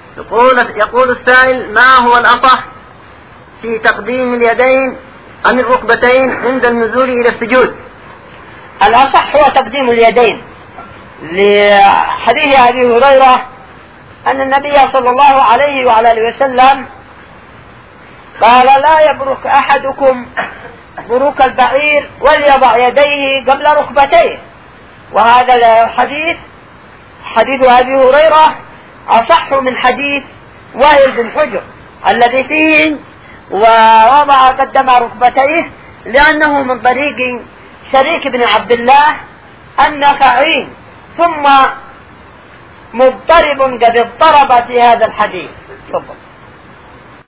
يقول السائل: ما هو الأصح في تقديم اليدين عن الركبتين عند النزول إلى السجود؟ الأصح هو تقديم اليدين، لحديث أبي هريرة أن النبي صلى الله عليه وعلى آله وسلم قال: لا يبرك أحدكم بروك البعير وليضع يديه قبل ركبتيه. وهذا الحديث حديث أبي هريرة أصح من حديث وائل بن حجر الذي فيه ووضع قدم ركبتيه، لأنه من طريق شريك بن عبد الله النخعي، ثم مضطرب قد اضطرب في هذا الحديث. تفضل.